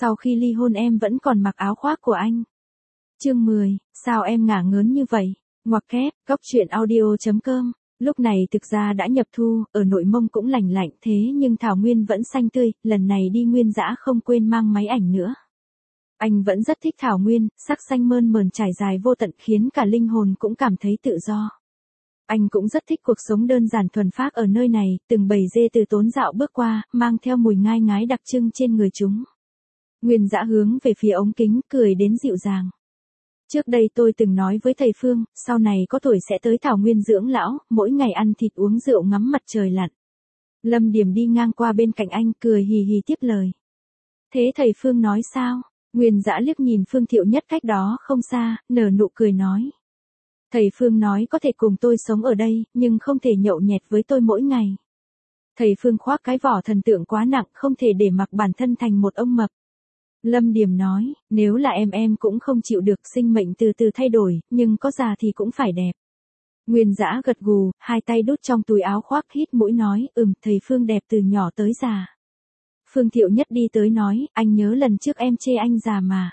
Sau khi ly hôn em vẫn còn mặc áo khoác của anh. Chương 10, sao em ngả ngớn như vậy? Ngoặc kép, góc truyện audio.com. Lúc này thực ra đã nhập thu, ở Nội Mông cũng lành lạnh thế nhưng thảo nguyên vẫn xanh tươi, lần này đi Nguyên Dã không quên mang máy ảnh nữa. Anh vẫn rất thích thảo nguyên, sắc xanh mơn mởn trải dài vô tận khiến cả linh hồn cũng cảm thấy tự do. Anh cũng rất thích cuộc sống đơn giản thuần phác ở nơi này, từng bầy dê từ tốn dạo bước qua, mang theo mùi ngai ngái đặc trưng trên người chúng. Nguyên Dã hướng về phía ống kính, cười đến dịu dàng. Trước đây tôi từng nói với thầy Phương, sau này có tuổi sẽ tới thảo nguyên dưỡng lão, mỗi ngày ăn thịt uống rượu ngắm mặt trời lặn. Lâm Điểm đi ngang qua bên cạnh anh, cười hì hì tiếp lời. Thế thầy Phương nói sao? Nguyên Dã liếc nhìn Phương Thiệu Nhất cách đó không xa, nở nụ cười nói. Thầy Phương nói có thể cùng tôi sống ở đây, nhưng không thể nhậu nhẹt với tôi mỗi ngày. Thầy Phương khoác cái vỏ thần tượng quá nặng, không thể để mặc bản thân thành một ông mập. Lâm Điểm nói, nếu là em cũng không chịu được, sinh mệnh từ từ thay đổi, nhưng có già thì cũng phải đẹp. Nguyên Dã gật gù, hai tay đút trong túi áo khoác, hít mũi nói, thầy Phương đẹp từ nhỏ tới già. Phương Thiệu Nhất đi tới nói, anh nhớ lần trước em chê anh già mà.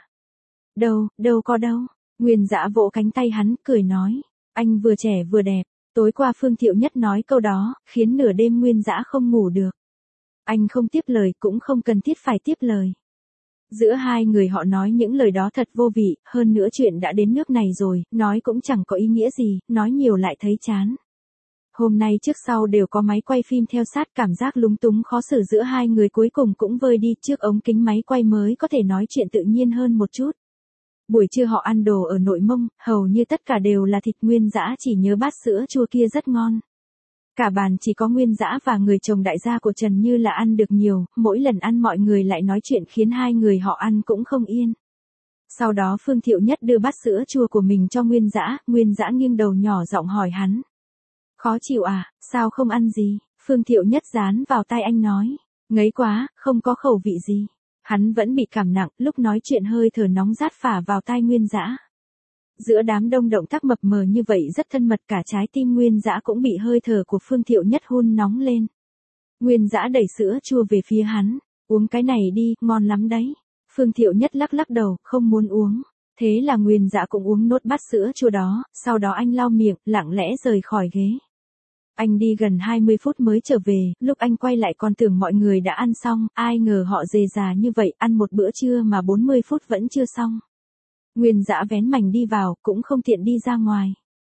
Đâu có đâu. Nguyên Dã vỗ cánh tay hắn, cười nói, anh vừa trẻ vừa đẹp. Tối qua Phương Thiệu Nhất nói câu đó, khiến nửa đêm Nguyên Dã không ngủ được. Anh không tiếp lời, cũng không cần thiết phải tiếp lời. Giữa hai người họ nói những lời đó thật vô vị, hơn nữa chuyện đã đến nước này rồi, nói cũng chẳng có ý nghĩa gì, nói nhiều lại thấy chán. Hôm nay trước sau đều có máy quay phim theo sát, cảm giác lúng túng khó xử giữa hai người cuối cùng cũng vơi đi, trước ống kính máy quay mới có thể nói chuyện tự nhiên hơn một chút. Buổi trưa họ ăn đồ ở Nội Mông, hầu như tất cả đều là thịt. Nguyên Dã chỉ nhớ bát sữa chua kia rất ngon. Cả bàn chỉ có Nguyên Dã và người chồng đại gia của Trần Như là ăn được nhiều, mỗi lần ăn mọi người lại nói chuyện khiến hai người họ ăn cũng không yên. Sau đó Phương Thiệu Nhất đưa bát sữa chua của mình cho Nguyên Dã nghiêng đầu nhỏ giọng hỏi hắn. Khó chịu à, sao không ăn gì? Phương Thiệu Nhất dán vào tai anh nói. Ngấy quá, không có khẩu vị gì. Hắn vẫn bị cảm nặng, lúc nói chuyện hơi thở nóng rát phả vào tai Nguyên Dã. Giữa đám đông động tác mập mờ như vậy rất thân mật, cả trái tim Nguyên Dã cũng bị hơi thở của Phương Thiệu Nhất hun nóng lên. Nguyên Dã đẩy sữa chua về phía hắn, uống cái này đi, ngon lắm đấy. Phương Thiệu Nhất lắc đầu, không muốn uống. Thế là Nguyên Dã cũng uống nốt bát sữa chua đó, sau đó anh lau miệng, lặng lẽ rời khỏi ghế. Anh đi gần 20 phút mới trở về, lúc anh quay lại còn tưởng mọi người đã ăn xong, ai ngờ họ dề dà như vậy, ăn một bữa trưa mà 40 phút vẫn chưa xong. Nguyên Dã vén mành đi vào, cũng không tiện đi ra ngoài.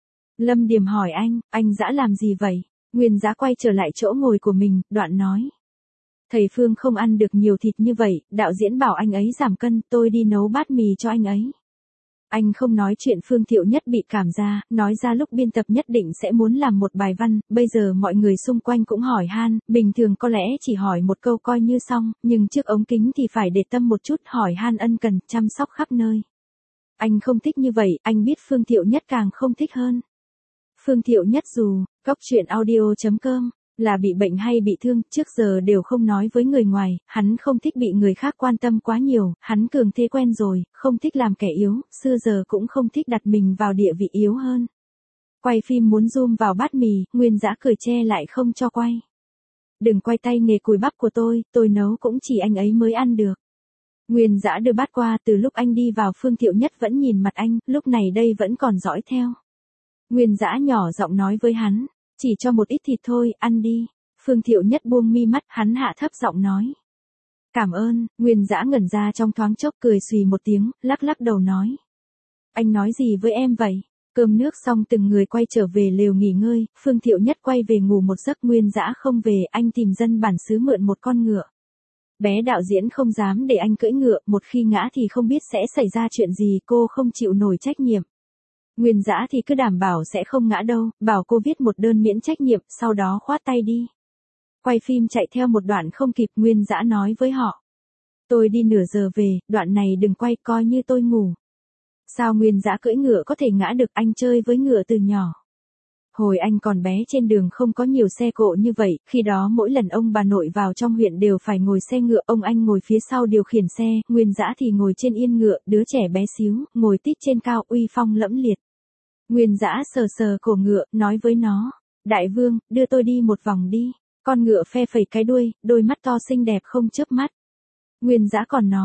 Lâm Điểm hỏi anh Dã làm gì vậy? Nguyên Dã quay trở lại chỗ ngồi của mình, đoạn nói. Thầy Phương không ăn được nhiều thịt như vậy, đạo diễn bảo anh ấy giảm cân, tôi đi nấu bát mì cho anh ấy. Anh không nói chuyện. Phương Thiệu Nhất bị cảm ra, nói ra lúc biên tập nhất định sẽ muốn làm một bài văn, bây giờ mọi người xung quanh cũng hỏi han, bình thường có lẽ chỉ hỏi một câu coi như xong, nhưng trước ống kính thì phải để tâm một chút, hỏi han ân cần, chăm sóc khắp nơi. Anh không thích như vậy, anh biết Phương Thiệu Nhất càng không thích hơn. Phương Thiệu Nhất dù, góc truyện audio.com, là bị bệnh hay bị thương, trước giờ đều không nói với người ngoài, hắn không thích bị người khác quan tâm quá nhiều, hắn cường thế quen rồi, không thích làm kẻ yếu, xưa giờ cũng không thích đặt mình vào địa vị yếu hơn. Quay phim muốn zoom vào bát mì, Nguyên Dã cười che lại không cho quay. Đừng quay tay nghề cùi bắp của tôi nấu cũng chỉ anh ấy mới ăn được. Nguyên Dã đưa bát qua, từ lúc anh đi vào Phương Thiệu Nhất vẫn nhìn mặt anh, lúc này đây vẫn còn dõi theo. Nguyên Dã nhỏ giọng nói với hắn, chỉ cho một ít thịt thôi, ăn đi. Phương Thiệu Nhất buông mi mắt, hắn hạ thấp giọng nói. Cảm ơn. Nguyên Dã ngẩn ra trong thoáng chốc, cười xùy một tiếng, lắc đầu nói. Anh nói gì với em vậy? Cơm nước xong từng người quay trở về lều nghỉ ngơi, Phương Thiệu Nhất quay về ngủ một giấc. Nguyên Dã không về, anh tìm dân bản xứ mượn một con ngựa. Bé đạo diễn không dám để anh cưỡi ngựa, một khi ngã thì không biết sẽ xảy ra chuyện gì, cô không chịu nổi trách nhiệm. Nguyên Dã thì cứ đảm bảo sẽ không ngã đâu, bảo cô viết một đơn miễn trách nhiệm, sau đó khoát tay đi. Quay phim chạy theo một đoạn không kịp, Nguyên Dã nói với họ. Tôi đi nửa giờ về, đoạn này đừng quay, coi như tôi ngủ. Sao Nguyên Dã cưỡi ngựa có thể ngã được, anh chơi với ngựa từ nhỏ. Hồi anh còn bé trên đường không có nhiều xe cộ như vậy, khi đó mỗi lần ông bà nội vào trong huyện đều phải ngồi xe ngựa, ông anh ngồi phía sau điều khiển xe, Nguyên Dã thì ngồi trên yên ngựa, đứa trẻ bé xíu, ngồi tít trên cao, uy phong lẫm liệt. Nguyên Dã sờ cổ ngựa, nói với nó, Đại Vương, đưa tôi đi một vòng đi. Con ngựa phe phẩy cái đuôi, đôi mắt to xinh đẹp không chớp mắt. Nguyên Dã còn nói,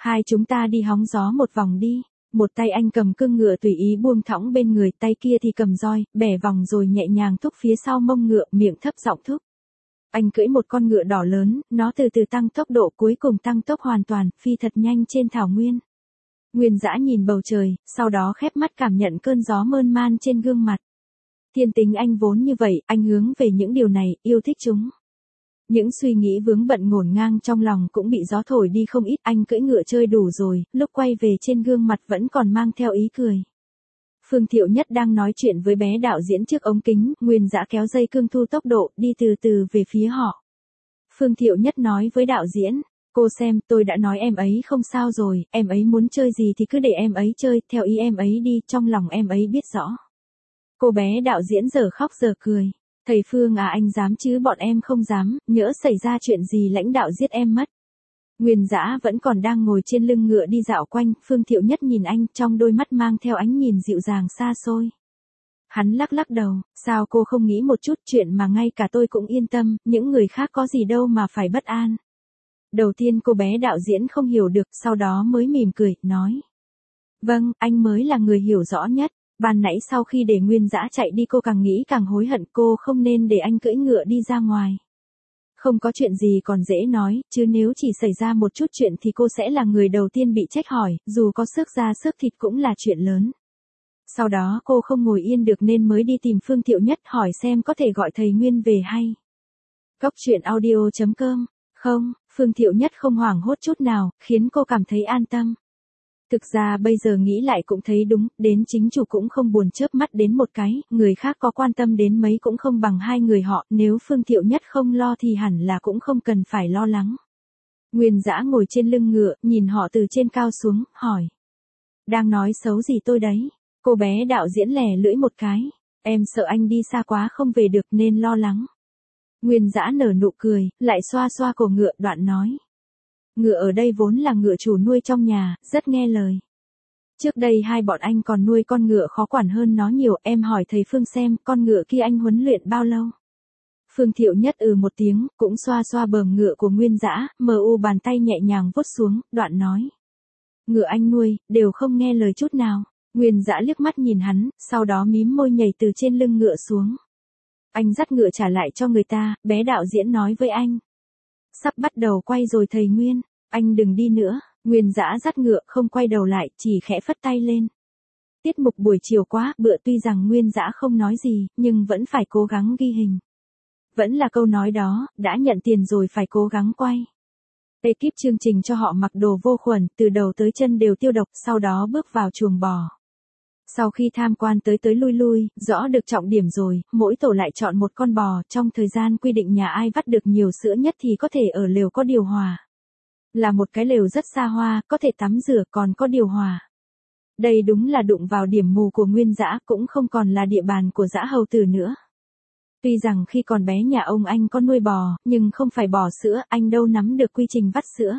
Hai chúng ta đi hóng gió một vòng đi. Một tay anh cầm cương ngựa tùy ý buông thõng bên người, tay kia thì cầm roi, bẻ vòng rồi nhẹ nhàng thúc phía sau mông ngựa, miệng thấp giọng thúc. Anh cưỡi một con ngựa đỏ lớn, nó từ từ tăng tốc độ, cuối cùng tăng tốc hoàn toàn, phi thật nhanh trên thảo nguyên. Nguyên Dã nhìn bầu trời, sau đó khép mắt cảm nhận cơn gió mơn man trên gương mặt. Thiên tính anh vốn như vậy, anh hướng về những điều này, yêu thích chúng. Những suy nghĩ vướng bận ngổn ngang trong lòng cũng bị gió thổi đi không ít, anh cưỡi ngựa chơi đủ rồi, lúc quay về trên gương mặt vẫn còn mang theo ý cười. Phương Thiệu Nhất đang nói chuyện với bé đạo diễn trước ống kính, Nguyên Dã kéo dây cương thu tốc độ, đi từ từ về phía họ. Phương Thiệu Nhất nói với đạo diễn, cô xem, tôi đã nói em ấy không sao rồi, em ấy muốn chơi gì thì cứ để em ấy chơi, theo ý em ấy đi, trong lòng em ấy biết rõ. Cô bé đạo diễn giờ khóc giờ cười. Thầy Phương à, anh dám chứ bọn em không dám, nhỡ xảy ra chuyện gì lãnh đạo giết em mất. Nguyên Dã vẫn còn đang ngồi trên lưng ngựa đi dạo quanh, Phương Thiệu Nhất nhìn anh, trong đôi mắt mang theo ánh nhìn dịu dàng xa xôi. Hắn lắc lắc đầu, sao cô không nghĩ một chút, chuyện mà ngay cả tôi cũng yên tâm, những người khác có gì đâu mà phải bất an. Đầu tiên cô bé đạo diễn không hiểu được, sau đó mới mỉm cười, nói. Vâng, anh mới là người hiểu rõ nhất. Ban nãy sau khi để Nguyên Dã chạy đi cô càng nghĩ càng hối hận, cô không nên để anh cưỡi ngựa đi ra ngoài. Không có chuyện gì còn dễ nói, chứ nếu chỉ xảy ra một chút chuyện thì cô sẽ là người đầu tiên bị trách hỏi, dù có xước da xước thịt cũng là chuyện lớn. Sau đó cô không ngồi yên được nên mới đi tìm Phương Thiệu Nhất hỏi xem có thể gọi thầy Nguyên về hay. Cóc truyện audio.com. Không, Phương Thiệu Nhất không hoảng hốt chút nào, khiến cô cảm thấy an tâm. Thực ra bây giờ nghĩ lại cũng thấy đúng, đến chính chủ cũng không buồn chớp mắt đến một cái, người khác có quan tâm đến mấy cũng không bằng hai người họ, nếu Phương Thiệu Nhất không lo thì hẳn là cũng không cần phải lo lắng. Nguyên Dã ngồi trên lưng ngựa, nhìn họ từ trên cao xuống, hỏi. Đang nói xấu gì tôi đấy? Cô bé đạo diễn lè lưỡi một cái, em sợ anh đi xa quá không về được nên lo lắng. Nguyên Dã nở nụ cười, lại xoa xoa cổ ngựa, đoạn nói. Ngựa ở đây vốn là ngựa chủ nuôi trong nhà, rất nghe lời. Trước đây hai bọn anh còn nuôi con ngựa khó quản hơn nó nhiều, em hỏi thầy Phương xem, con ngựa kia anh huấn luyện bao lâu? Phương Thiệu Nhất một tiếng, cũng xoa xoa bờm ngựa của Nguyên Dã, bàn tay nhẹ nhàng vuốt xuống, đoạn nói. Ngựa anh nuôi, đều không nghe lời chút nào. Nguyên Dã liếc mắt nhìn hắn, sau đó mím môi nhảy từ trên lưng ngựa xuống. Anh dắt ngựa trả lại cho người ta, bé đạo diễn nói với anh. Sắp bắt đầu quay rồi thầy Nguyên, anh đừng đi nữa. Nguyên Dã dắt ngựa không quay đầu lại, chỉ khẽ phất tay lên. Tiết mục buổi chiều quá bựa, tuy rằng Nguyên Dã không nói gì, nhưng vẫn phải cố gắng ghi hình. Vẫn là câu nói đó, đã nhận tiền rồi phải cố gắng quay. Ekip chương trình cho họ mặc đồ vô khuẩn, từ đầu tới chân đều tiêu độc, sau đó bước vào chuồng bò. Sau khi tham quan tới lui lui, rõ được trọng điểm rồi, mỗi tổ lại chọn một con bò, trong thời gian quy định nhà ai vắt được nhiều sữa nhất thì có thể ở lều có điều hòa. Là một cái lều rất xa hoa, có thể tắm rửa còn có điều hòa. Đây đúng là đụng vào điểm mù của Nguyên Dã, cũng không còn là địa bàn của Dã Hầu Tử nữa. Tuy rằng khi còn bé nhà ông anh có nuôi bò, nhưng không phải bò sữa, anh đâu nắm được quy trình vắt sữa.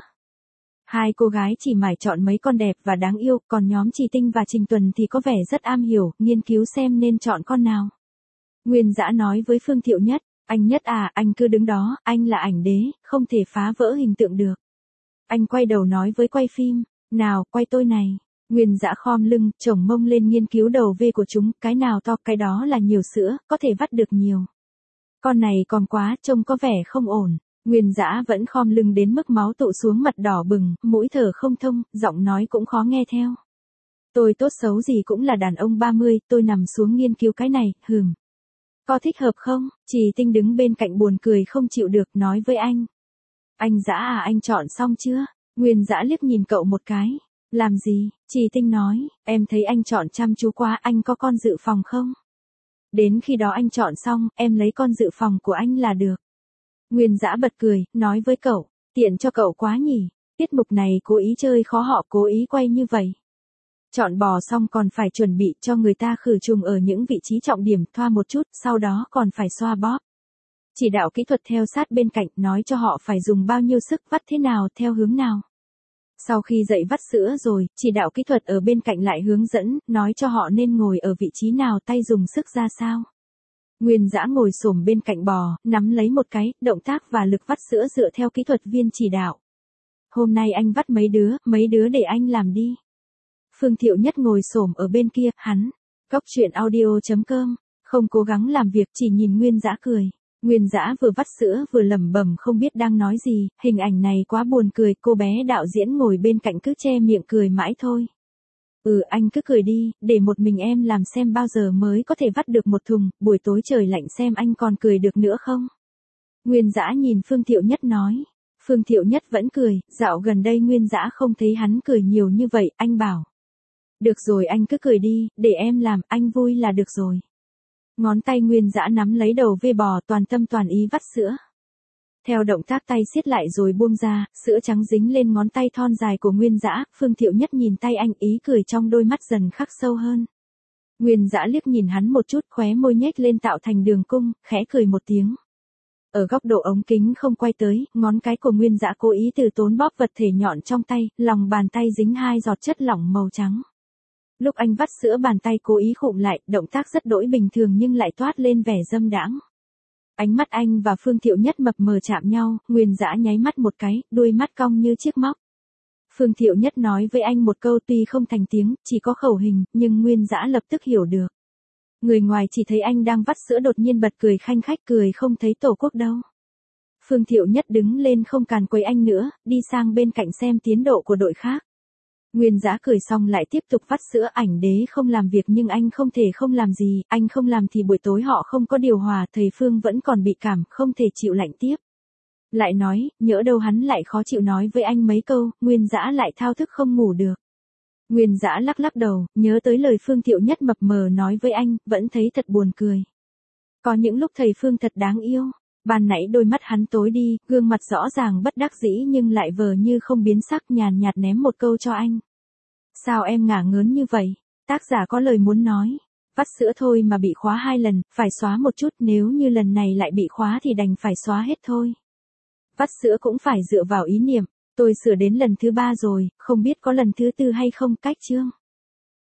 Hai cô gái chỉ mải chọn mấy con đẹp và đáng yêu, còn nhóm Trì Tinh và Trình Tuần thì có vẻ rất am hiểu, nghiên cứu xem nên chọn con nào. Nguyên Dã nói với Phương Thiệu Nhất, anh Nhất à, anh cứ đứng đó, anh là ảnh đế, không thể phá vỡ hình tượng được. Anh quay đầu nói với quay phim, nào, quay tôi này. Nguyên Dã khom lưng, chồng mông lên nghiên cứu đầu ve của chúng, cái nào to, cái đó là nhiều sữa, có thể vắt được nhiều. Con này còn quá, trông có vẻ không ổn. Nguyên Dã vẫn khom lưng đến mức máu tụ xuống, mặt đỏ bừng, mũi thở không thông, giọng nói cũng khó nghe theo. Tôi tốt xấu gì cũng là đàn ông 30, tôi nằm xuống nghiên cứu cái này, Có thích hợp không? Trì Tinh đứng bên cạnh buồn cười không chịu được, nói với anh. Anh Dã à, anh chọn xong chưa? Nguyên Dã liếc nhìn cậu một cái. Làm gì? Trì Tinh nói, em thấy anh chọn chăm chú quá, anh có con dự phòng không? Đến khi đó anh chọn xong, em lấy con dự phòng của anh là được. Nguyên Dã bật cười, nói với cậu, tiện cho cậu quá nhỉ, tiết mục này cố ý chơi khó họ cố ý quay như vậy. Chọn bò xong còn phải chuẩn bị cho người ta khử trùng ở những vị trí trọng điểm, thoa một chút, sau đó còn phải xoa bóp. Chỉ đạo kỹ thuật theo sát bên cạnh, nói cho họ phải dùng bao nhiêu sức, vắt thế nào, theo hướng nào. Sau khi dạy vắt sữa rồi, chỉ đạo kỹ thuật ở bên cạnh lại hướng dẫn, nói cho họ nên ngồi ở vị trí nào, tay dùng sức ra sao. Nguyên Dã ngồi xổm bên cạnh bò, nắm lấy một cái, động tác và lực vắt sữa dựa theo kỹ thuật viên chỉ đạo. hôm nay anh vắt mấy đứa để anh làm đi. Phương Thiệu Nhất ngồi xổm ở bên kia, hắn, Cóc Truyện Audio.com, không cố gắng làm việc chỉ nhìn Nguyên Dã cười. Nguyên Dã vừa vắt sữa vừa lẩm bẩm không biết đang nói gì, hình ảnh này quá buồn cười, cô bé đạo diễn ngồi bên cạnh cứ che miệng cười mãi thôi. Anh cứ cười đi, để một mình em làm xem bao giờ mới có thể vắt được một thùng, buổi tối trời lạnh xem anh còn cười được nữa không. Nguyên Dã nhìn Phương Thiệu Nhất nói. Phương Thiệu Nhất vẫn cười, dạo gần đây Nguyên Dã không thấy hắn cười nhiều như vậy, anh bảo. Được rồi anh cứ cười đi, để em làm, anh vui là được rồi. Ngón tay Nguyên Dã nắm lấy đầu vê bò toàn tâm toàn ý vắt sữa. Theo động tác tay siết lại rồi buông ra, sữa trắng dính lên ngón tay thon dài của Nguyên Dã, Phương Thiệu Nhất nhìn tay anh ý cười trong đôi mắt dần khắc sâu hơn. Nguyên Dã liếc nhìn hắn một chút khóe môi nhếch lên tạo thành đường cung, khẽ cười một tiếng. Ở góc độ ống kính không quay tới, ngón cái của Nguyên Dã cố ý từ tốn bóp vật thể nhọn trong tay, lòng bàn tay dính 2 giọt chất lỏng màu trắng. Lúc anh vắt sữa bàn tay cố ý khụm lại, động tác rất đỗi bình thường nhưng lại toát lên vẻ dâm đãng. Ánh mắt anh và Phương Thiệu Nhất mập mờ chạm nhau, Nguyên Dã nháy mắt một cái, đuôi mắt cong như chiếc móc. Phương Thiệu Nhất nói với anh một câu tuy không thành tiếng, chỉ có khẩu hình, nhưng Nguyên Dã lập tức hiểu được. Người ngoài chỉ thấy anh đang vắt sữa đột nhiên bật cười khanh khách cười không thấy tổ quốc đâu. Phương Thiệu Nhất đứng lên không càn quấy anh nữa, đi sang bên cạnh xem tiến độ của đội khác. Nguyên Dã cười xong lại tiếp tục vắt sữa, Ảnh Đế không làm việc nhưng anh không thể không làm gì, anh không làm thì buổi tối họ không có điều hòa, thầy Phương vẫn còn bị cảm, không thể chịu lạnh tiếp. Lại nói, nhỡ đâu hắn lại khó chịu nói với anh mấy câu, Nguyên Dã lại thao thức không ngủ được. Nguyên Dã lắc lắc đầu, nhớ tới lời Phương Thiệu Nhất mập mờ nói với anh, vẫn thấy thật buồn cười. Có những lúc thầy Phương thật đáng yêu. Ban nãy đôi mắt hắn tối đi, gương mặt rõ ràng bất đắc dĩ nhưng lại vờ như không biến sắc, nhàn nhạt ném một câu cho anh. Sao em ngả ngớn như vậy? Tác giả có lời muốn nói. Vắt sữa thôi mà bị khóa 2 lần, phải xóa một chút, nếu như lần này lại bị khóa thì đành phải xóa hết thôi. Vắt sữa cũng phải dựa vào ý niệm, tôi sửa đến lần thứ 3 rồi, không biết có lần thứ 4 hay không, cách chương.